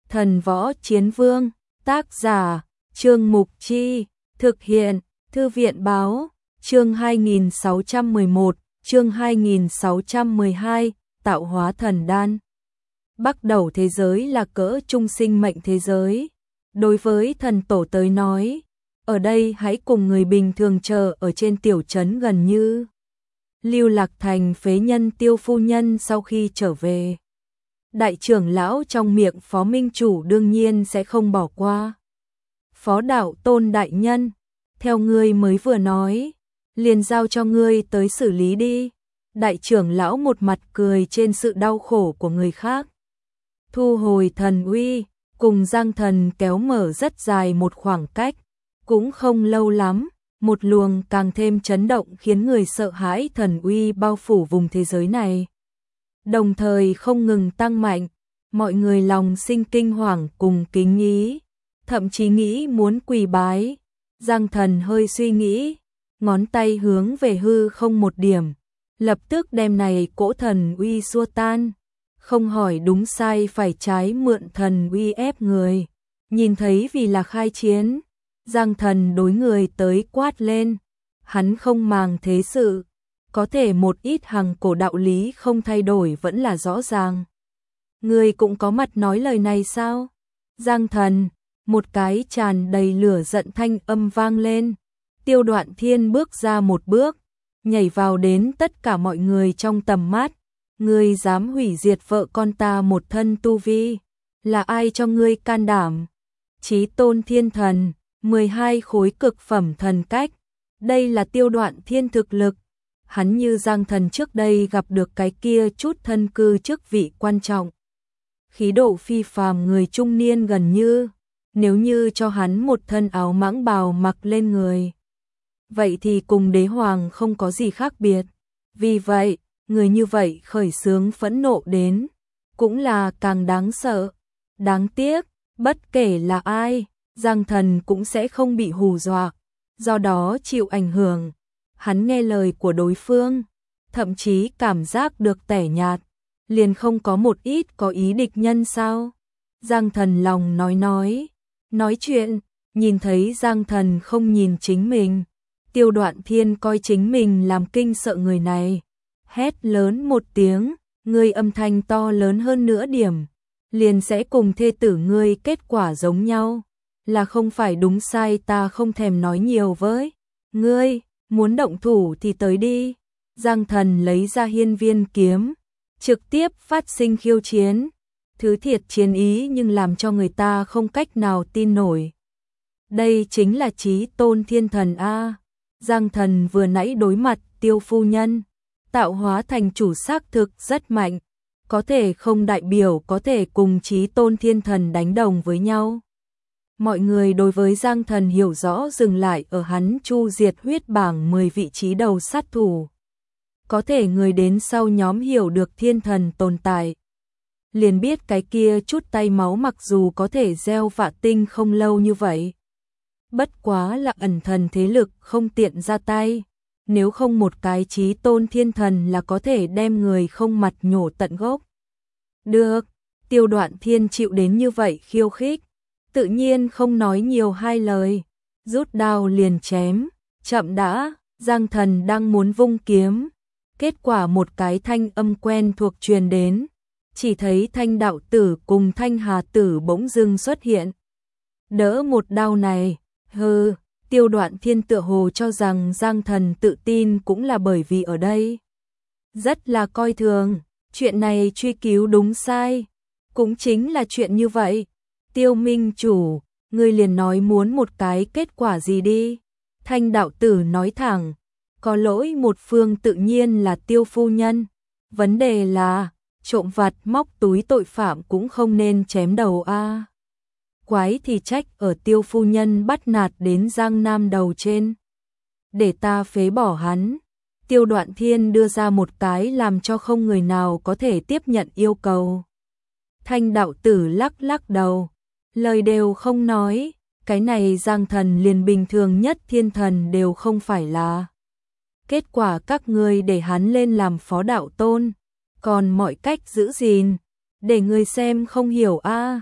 Thần Võ Chiến Vương, tác giả, Trương Mục Chi, thực hiện, Thư viện Báo, chương 2611, chương 2612, tạo hóa thần đan. Bắt đầu thế giới là cỡ trung sinh mệnh thế giới. Đối với thần tổ tới nói, ở đây hãy cùng người bình thường chờ ở trên tiểu trấn gần như lưu lạc thành phế nhân Tiêu phu nhân sau khi trở về. Đại trưởng lão trong miệng Phó Minh Chủ đương nhiên sẽ không bỏ qua. Phó Đạo Tôn đại nhân, theo ngươi mới vừa nói, liền giao cho ngươi tới xử lý đi. Đại trưởng lão một mặt cười trên sự đau khổ của người khác. Thu hồi thần uy, cùng Giang Thần kéo mở rất dài một khoảng cách, cũng không lâu lắm, một luồng càng thêm chấn động khiến người sợ hãi thần uy bao phủ vùng thế giới này. Đồng thời không ngừng tăng mạnh, mọi người lòng sinh kinh hoàng cùng kính ý, thậm chí nghĩ muốn quỳ bái. Giang Thần hơi suy nghĩ, ngón tay hướng về hư không một điểm, lập tức đem này cỗ thần uy xua tan, không hỏi đúng sai phải trái mượn thần uy ép người. Nhìn thấy vì là khai chiến, Giang Thần đối người tới quát lên, hắn không màng thế sự, có thể một ít hàng cổ đạo lý không thay đổi vẫn là rõ ràng. Người cũng có mặt nói lời này sao? Giang Thần, một cái tràn đầy lửa giận thanh âm vang lên. Tiêu Đoạn Thiên bước ra một bước, nhảy vào đến tất cả mọi người trong tầm mắt. Ngươi dám hủy diệt vợ con ta một thân tu vi, là ai cho ngươi can đảm? Chí Tôn Thiên Thần, 12 khối cực phẩm thần cách, đây là Tiêu Đoạn Thiên thực lực. Hắn như Giang Thần trước đây gặp được cái kia chút thân cư chức vị quan trọng. Khí độ phi phàm người trung niên gần như, nếu như cho hắn một thân áo mãng bào mặc lên người, vậy thì cùng đế hoàng không có gì khác biệt. Vì vậy, người như vậy khởi xướng phẫn nộ đến, cũng là càng đáng sợ. Đáng tiếc, bất kể là ai, Giang Thần cũng sẽ không bị hù dọa, do đó chịu ảnh hưởng. Hắn nghe lời của đối phương, thậm chí cảm giác được tẻ nhạt, liền không có một ít có ý địch nhân sao? Giang Thần lòng nói chuyện, nhìn thấy Giang Thần không nhìn chính mình, Tiêu Đoạn Thiên coi chính mình làm kinh sợ người này, hét lớn một tiếng, ngươi âm thanh to lớn hơn nữa điểm, liền sẽ cùng thê tử ngươi kết quả giống nhau, là không phải đúng sai ta không thèm nói nhiều với ngươi, muốn động thủ thì tới đi. Giang Thần lấy ra hiên viên kiếm, trực tiếp phát sinh khiêu chiến, thứ thiệt chiến ý nhưng làm cho người ta không cách nào tin nổi. Đây chính là Chí Tôn Thiên Thần a. Giang Thần vừa nãy đối mặt Tiêu phu nhân, tạo hóa thành chủ xác thực rất mạnh, có thể không đại biểu có thể cùng Chí Tôn Thiên Thần đánh đồng với nhau. Mọi người đối với Giang Thần hiểu rõ dừng lại ở hắn chu diệt huyết bảng 10 vị trí đầu sát thủ. Có thể người đến sau nhóm hiểu được thiên thần tồn tại, liền biết cái kia chút tay máu mặc dù có thể gieo vạ tinh không lâu như vậy, bất quá là ẩn thần thế lực không tiện ra tay, nếu không một cái Chí Tôn Thiên Thần là có thể đem người không mặt nhổ tận gốc. Được, Tiêu Đoạn Thiên chịu đến như vậy khiêu khích, tự nhiên không nói nhiều hai lời, rút đao liền chém. Chậm đã, Giang Thần đang muốn vung kiếm, kết quả một cái thanh âm quen thuộc truyền đến, chỉ thấy Thanh Đạo Tử cùng Thanh Hà Tử bỗng dưng xuất hiện. Đỡ một đao này, hừ, Tiêu Đoạn Thiên tựa hồ cho rằng Giang Thần tự tin cũng là bởi vì ở đây rất là coi thường, chuyện này truy cứu đúng sai, cũng chính là chuyện như vậy. Tiêu Minh Chủ, ngươi liền nói muốn một cái kết quả gì đi. Thanh Đạo Tử nói thẳng, có lỗi một phương tự nhiên là Tiêu phu nhân, vấn đề là trộm vặt móc túi tội phạm cũng không nên chém đầu a. Quái thì trách ở Tiêu phu nhân bắt nạt đến Giang Nam đầu trên, để ta phế bỏ hắn. Tiêu Đoạn Thiên đưa ra một cái làm cho không người nào có thể tiếp nhận yêu cầu. Thanh Đạo Tử lắc lắc đầu, lời đều không nói, cái này Giang Thần liền bình thường nhất thiên thần đều không phải là. Kết quả các ngươi để hắn lên làm phó đạo tôn, còn mọi cách giữ gìn, để người xem không hiểu a.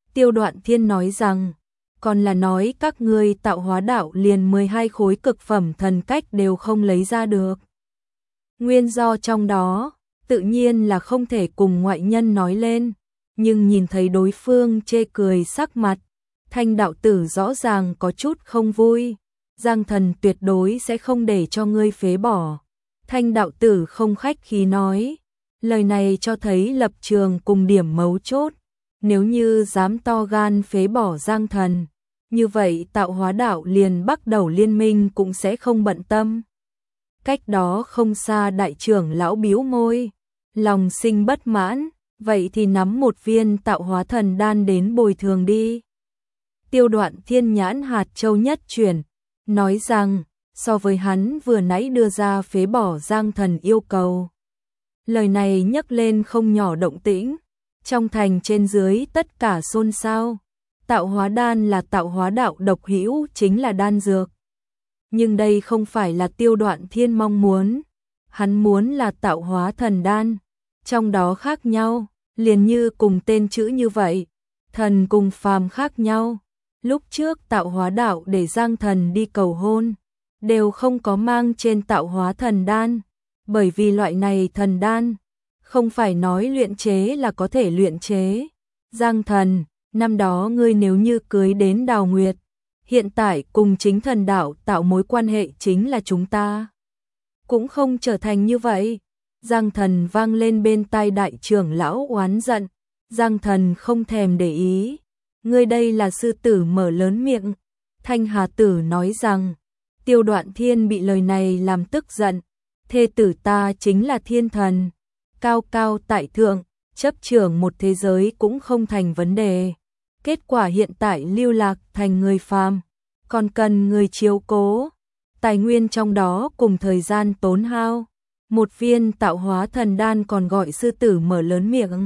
Tiêu Đoạn Thiên nói rằng, còn là nói các ngươi tạo hóa đạo liền 12 khối cực phẩm thần cách đều không lấy ra được. Nguyên do trong đó, tự nhiên là không thể cùng ngoại nhân nói lên, nhưng nhìn thấy đối phương chê cười sắc mặt, Thanh đạo tử rõ ràng có chút không vui. Giang thần tuyệt đối sẽ không để cho ngươi phế bỏ. Thanh đạo tử không khách khí nói, lời này cho thấy lập trường cùng điểm mấu chốt. Nếu như dám to gan phế bỏ Giang thần, như vậy tạo hóa đạo liền bắt đầu liên minh cũng sẽ không bận tâm. Cách đó không xa đại trưởng lão bĩu môi, lòng sinh bất mãn, vậy thì nắm một viên tạo hóa thần đan đến bồi thường đi. Tiêu Đoạn Thiên nhãn hạt châu nhất chuyển, nói rằng, so với hắn vừa nãy đưa ra phế bỏ Giang thần yêu cầu. Lời này nhấc lên không nhỏ động tĩnh, trong thành trên dưới tất cả xôn xao. Tạo hóa đan là tạo hóa đạo độc hữu, chính là đan dược. Nhưng đây không phải là Tiêu Đoạn Thiên mong muốn, hắn muốn là tạo hóa thần đan. Trong đó khác nhau, liền như cùng tên chữ như vậy, thần cùng phàm khác nhau. Lúc trước tạo hóa đạo để Giang thần đi cầu hôn, đều không có mang trên tạo hóa thần đan, bởi vì loại này thần đan, không phải nói luyện chế là có thể luyện chế. Giang thần, năm đó ngươi nếu như cưới đến Đào Nguyệt, hiện tại cùng chính thần đạo tạo mối quan hệ chính là chúng ta. Cũng không trở thành như vậy. Giang thần vang lên bên tai đại trưởng lão oán giận. Giang thần không thèm để ý. Ngươi đây là sư tử mở lớn miệng. Thanh Hà Tử nói rằng, Tiêu Đoạn Thiên bị lời này làm tức giận. Thê tử ta chính là thiên thần, cao cao tại thượng, chấp trưởng một thế giới cũng không thành vấn đề. Kết quả hiện tại lưu lạc thành người phàm, còn cần người chiếu cố. Tài nguyên trong đó cùng thời gian tốn hao. Một viên tạo hóa thần đan còn gọi sư tử mở lớn miệng.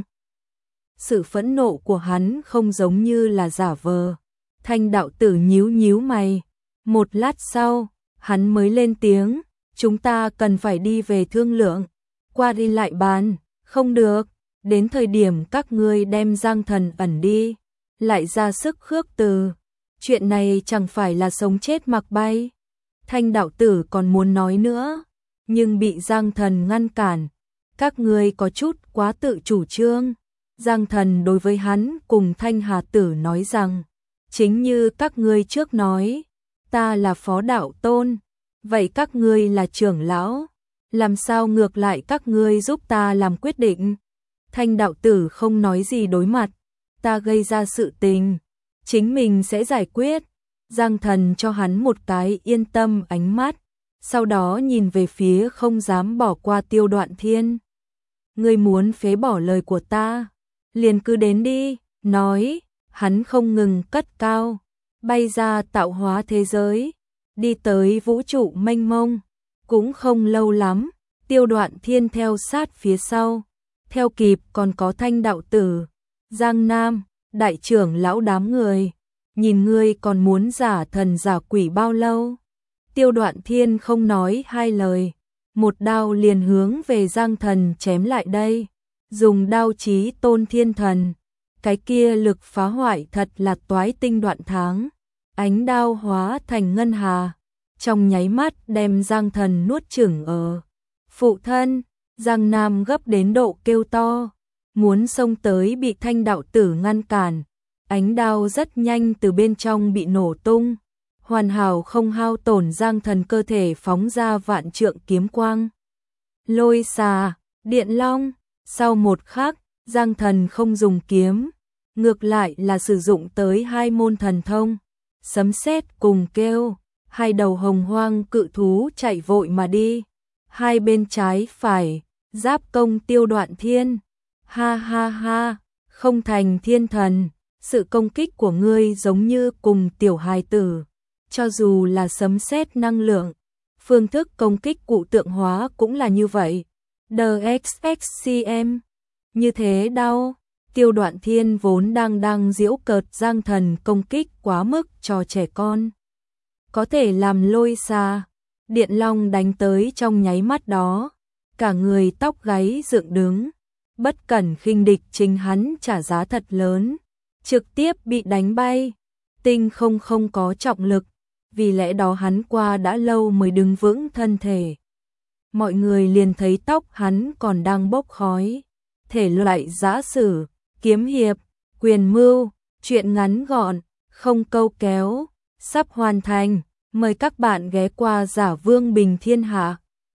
Sự phẫn nộ của hắn không giống như là giả vờ. Thanh đạo tử nhíu nhíu mày. Một lát sau, hắn mới lên tiếng, chúng ta cần phải đi về thương lượng. Qua đi lại bàn, không được, đến thời điểm các ngươi đem Giang thần ẩn đi, lại ra sức khước từ. Chuyện này chẳng phải là sống chết mặc bay. Thanh đạo tử còn muốn nói nữa, nhưng bị Giang thần ngăn cản. Các ngươi có chút quá tự chủ trương. Giang thần đối với hắn cùng Thanh Hà Tử nói rằng, chính như các ngươi trước nói, ta là phó đạo tôn, vậy các ngươi là trưởng lão, làm sao ngược lại các ngươi giúp ta làm quyết định? Thanh đạo tử không nói gì đối mặt, ta gây ra sự tình, chính mình sẽ giải quyết. Giang thần cho hắn một cái yên tâm ánh mắt, sau đó nhìn về phía không dám bỏ qua Tiêu Đoạn Thiên. Ngươi muốn phế bỏ lời của ta, liền cứ đến đi, nói, hắn không ngừng cất cao, bay ra tạo hóa thế giới, đi tới vũ trụ mênh mông. Cũng không lâu lắm, Tiêu Đoạn Thiên theo sát phía sau, theo kịp còn có Thanh đạo tử, Giang Nam, đại trưởng lão đám người. Nhìn ngươi còn muốn giả thần giả quỷ bao lâu? Tiêu Đoạn Thiên không nói hai lời, một đao liền hướng về Giang thần chém lại đây. Dùng đao chí tôn thiên thần, cái kia lực phá hoại thật là toái tinh đoạn tháng. Ánh đao hóa thành ngân hà, trong nháy mắt đem Giang thần nuốt chửng ở. Phụ thân, Giang Nam gấp đến độ kêu to, muốn xông tới bị Thanh đạo tử ngăn cản. Ánh đao rất nhanh từ bên trong bị nổ tung, hoàn hảo không hao tổn. Giang thần cơ thể phóng ra vạn trượng kiếm quang. Lôi xà, điện long, sau một khắc, Giang thần không dùng kiếm, ngược lại là sử dụng tới hai môn thần thông, sấm sét cùng kêu, hai đầu hồng hoang cự thú chạy vội mà đi, hai bên trái phải, giáp công Tiêu Đoạn Thiên. Ha ha ha, không thành thiên thần, sự công kích của ngươi giống như cùng tiểu hài tử, cho dù là sấm sét năng lượng, phương thức công kích cụ tượng hóa cũng là như vậy. DXXCM, như thế đau. Tiêu Đoạn Thiên vốn đang giễu cợt Giang thần công kích quá mức cho trẻ con, có thể làm lôi xà, điện long đánh tới trong nháy mắt đó, cả người tóc gáy dựng đứng, bất cẩn khinh địch chính hắn trả giá thật lớn. trực tiếp bị đánh bay. Tinh không có trọng lực, vì lẽ đó hắn qua đã lâu mới đứng vững thân thể. Mọi người liền thấy tóc hắn còn đang bốc khói. Thể loại giã sử, kiếm hiệp, quyền mưu, truyện ngắn gọn, không câu kéo, sắp hoàn thành. Mời các bạn ghé qua Giả Vương Bình Thiên Hạ.